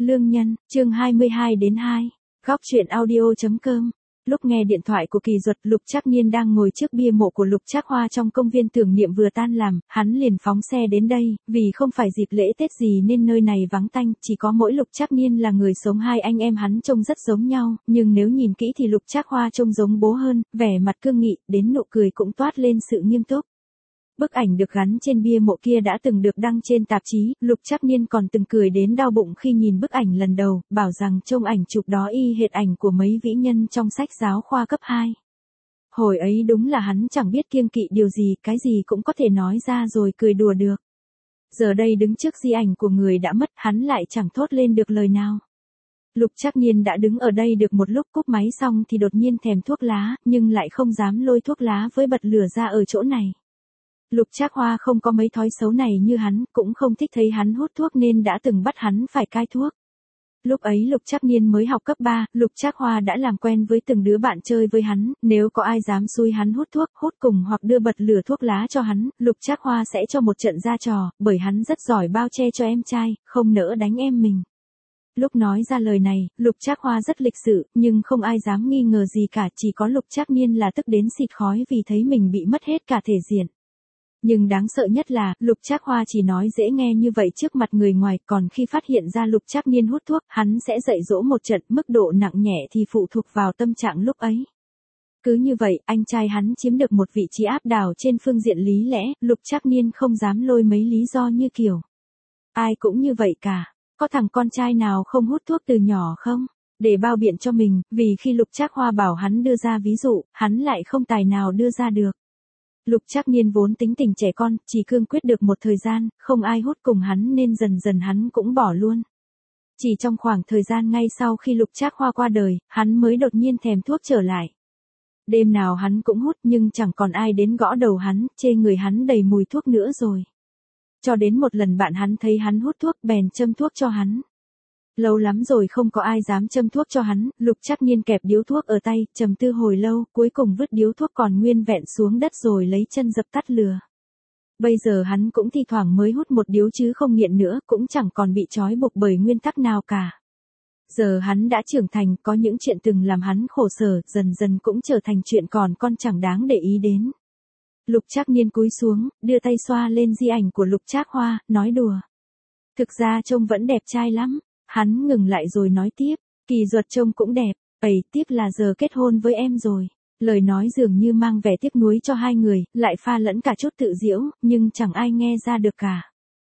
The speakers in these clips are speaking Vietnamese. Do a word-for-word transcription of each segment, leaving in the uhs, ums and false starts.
Lương Nhân, chương hai mươi hai đến hai. Góc truyện audio.com. Lúc nghe điện thoại của Kỳ Duật, Lục Trác Niên đang ngồi trước bia mộ của Lục Trác Hoa trong công viên tưởng niệm vừa tan làm, hắn liền phóng xe đến đây, vì không phải dịp lễ Tết gì nên nơi này vắng tanh, chỉ có mỗi Lục Trác Niên là người sống, hai anh em hắn trông rất giống nhau, nhưng nếu nhìn kỹ thì Lục Trác Hoa trông giống bố hơn, vẻ mặt cương nghị, đến nụ cười cũng toát lên sự nghiêm túc. Bức ảnh được gắn trên bia mộ kia đã từng được đăng trên tạp chí, Lục Trác Niên còn từng cười đến đau bụng khi nhìn bức ảnh lần đầu, bảo rằng trông ảnh chụp đó y hệt ảnh của mấy vĩ nhân trong sách giáo khoa cấp hai. Hồi ấy đúng là hắn chẳng biết kiêng kỵ điều gì, cái gì cũng có thể nói ra rồi cười đùa được. Giờ đây đứng trước di ảnh của người đã mất, hắn lại chẳng thốt lên được lời nào. Lục Trác Niên đã đứng ở đây được một lúc, cúp máy xong thì đột nhiên thèm thuốc lá, nhưng lại không dám lôi thuốc lá với bật lửa ra ở chỗ này. Lục Trác Hoa không có mấy thói xấu này như hắn, cũng không thích thấy hắn hút thuốc nên đã từng bắt hắn phải cai thuốc. Lúc ấy Lục Trác Niên mới học cấp ba, Lục Trác Hoa đã làm quen với từng đứa bạn chơi với hắn, nếu có ai dám xúi hắn hút thuốc, hút cùng hoặc đưa bật lửa thuốc lá cho hắn, Lục Trác Hoa sẽ cho một trận ra trò, bởi hắn rất giỏi bao che cho em trai, không nỡ đánh em mình. Lúc nói ra lời này, Lục Trác Hoa rất lịch sự, nhưng không ai dám nghi ngờ gì cả, chỉ có Lục Trác Niên là tức đến xịt khói vì thấy mình bị mất hết cả thể diện. Nhưng đáng sợ nhất là, Lục Trác Hoa chỉ nói dễ nghe như vậy trước mặt người ngoài, còn khi phát hiện ra Lục Trác Niên hút thuốc, hắn sẽ dạy dỗ một trận, mức độ nặng nhẹ thì phụ thuộc vào tâm trạng lúc ấy. Cứ như vậy, anh trai hắn chiếm được một vị trí áp đảo trên phương diện lý lẽ, Lục Trác Niên không dám lôi mấy lý do như kiểu. Ai cũng như vậy cả, có thằng con trai nào không hút thuốc từ nhỏ không? Để bao biện cho mình, vì khi Lục Trác Hoa bảo hắn đưa ra ví dụ, hắn lại không tài nào đưa ra được. Lục Trác Niên vốn tính tình trẻ con, chỉ cương quyết được một thời gian, không ai hút cùng hắn nên dần dần hắn cũng bỏ luôn. Chỉ trong khoảng thời gian ngay sau khi Lục Trác Hoa qua đời, hắn mới đột nhiên thèm thuốc trở lại. Đêm nào hắn cũng hút nhưng chẳng còn ai đến gõ đầu hắn, chê người hắn đầy mùi thuốc nữa rồi. Cho đến một lần bạn hắn thấy hắn hút thuốc bèn châm thuốc cho hắn. Lâu lắm rồi không có ai dám châm thuốc cho hắn, Lục Trác Niên kẹp điếu thuốc ở tay, trầm tư hồi lâu, cuối cùng vứt điếu thuốc còn nguyên vẹn xuống đất rồi lấy chân dập tắt lửa. Bây giờ hắn cũng thi thoảng mới hút một điếu chứ không nghiện nữa, cũng chẳng còn bị trói buộc bởi nguyên tắc nào cả. Giờ hắn đã trưởng thành, có những chuyện từng làm hắn khổ sở, dần dần cũng trở thành chuyện còn con chẳng đáng để ý đến. Lục Trác Niên cúi xuống, đưa tay xoa lên di ảnh của Lục Trác Hoa, nói đùa. Thực ra trông vẫn đẹp trai lắm. Hắn ngừng lại rồi nói tiếp, Kỳ Duật trông cũng đẹp, ấy tiếc là giờ kết hôn với em rồi. Lời nói dường như mang vẻ tiếc nuối cho hai người, lại pha lẫn cả chút tự giễu, nhưng chẳng ai nghe ra được cả.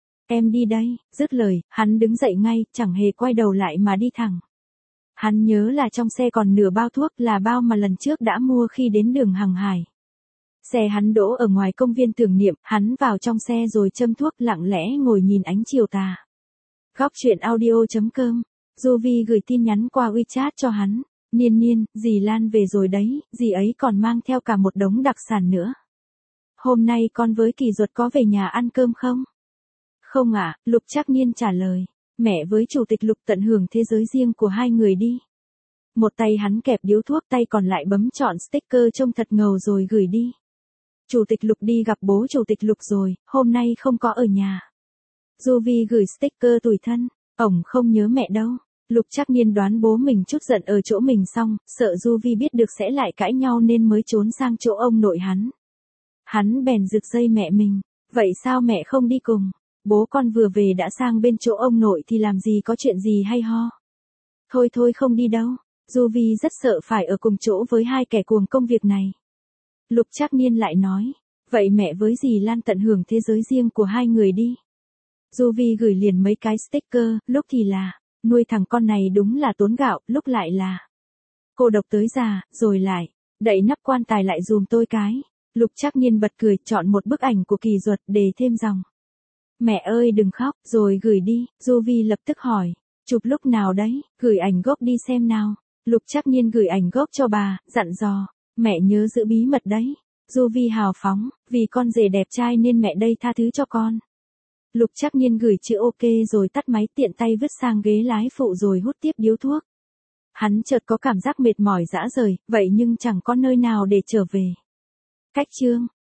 Em đi đây, dứt lời, hắn đứng dậy ngay, chẳng hề quay đầu lại mà đi thẳng. Hắn nhớ là trong xe còn nửa bao thuốc, là bao mà lần trước đã mua khi đến đường Hàng Hải. Xe hắn đỗ ở ngoài công viên tưởng niệm, hắn vào trong xe rồi châm thuốc, lặng lẽ ngồi nhìn ánh chiều tà. Góc truyện audio.com. Du Vi gửi tin nhắn qua WeChat cho hắn. Niên Niên, dì Lan về rồi đấy, dì ấy còn mang theo cả một đống đặc sản nữa. Hôm nay con với Kỳ Duật có về nhà ăn cơm không? Không ạ, à, Lục Trác Niên trả lời. Mẹ với chủ tịch Lục tận hưởng thế giới riêng của hai người đi. Một tay hắn kẹp điếu thuốc, tay còn lại bấm chọn sticker trông thật ngầu rồi gửi đi. Chủ tịch Lục đi gặp bố chủ tịch Lục rồi, hôm nay không có ở nhà. Du Vi gửi sticker tủi thân, ổng không nhớ mẹ đâu. Lục Trác Niên đoán bố mình chút giận ở chỗ mình xong, sợ Du Vi biết được sẽ lại cãi nhau nên mới trốn sang chỗ ông nội hắn. Hắn bèn giựt dây mẹ mình, vậy sao mẹ không đi cùng? Bố con vừa về đã sang bên chỗ ông nội thì làm gì có chuyện gì hay ho. Thôi thôi không đi đâu, Du Vi rất sợ phải ở cùng chỗ với hai kẻ cuồng công việc này. Lục Trác Niên lại nói, vậy mẹ với dì Lan tận hưởng thế giới riêng của hai người đi. Du Vi gửi liền mấy cái sticker, lúc thì là, nuôi thằng con này đúng là tốn gạo, lúc lại là, cô độc tới già, rồi lại, đậy nắp quan tài lại dùm tôi cái. Lục Trác Niên bật cười, chọn một bức ảnh của Kỳ Duật để thêm dòng. Mẹ ơi đừng khóc, rồi gửi đi. Du Vi lập tức hỏi, chụp lúc nào đấy, gửi ảnh gốc đi xem nào. Lục Trác Niên gửi ảnh gốc cho bà, dặn dò, mẹ nhớ giữ bí mật đấy. Du Vi hào phóng, vì con rể đẹp trai nên mẹ đây tha thứ cho con. Lục Trác Niên gửi chữ ok rồi tắt máy, tiện tay vứt sang ghế lái phụ rồi hút tiếp điếu thuốc. Hắn chợt có cảm giác mệt mỏi rã rời, vậy nhưng chẳng có nơi nào để trở về. Cách chương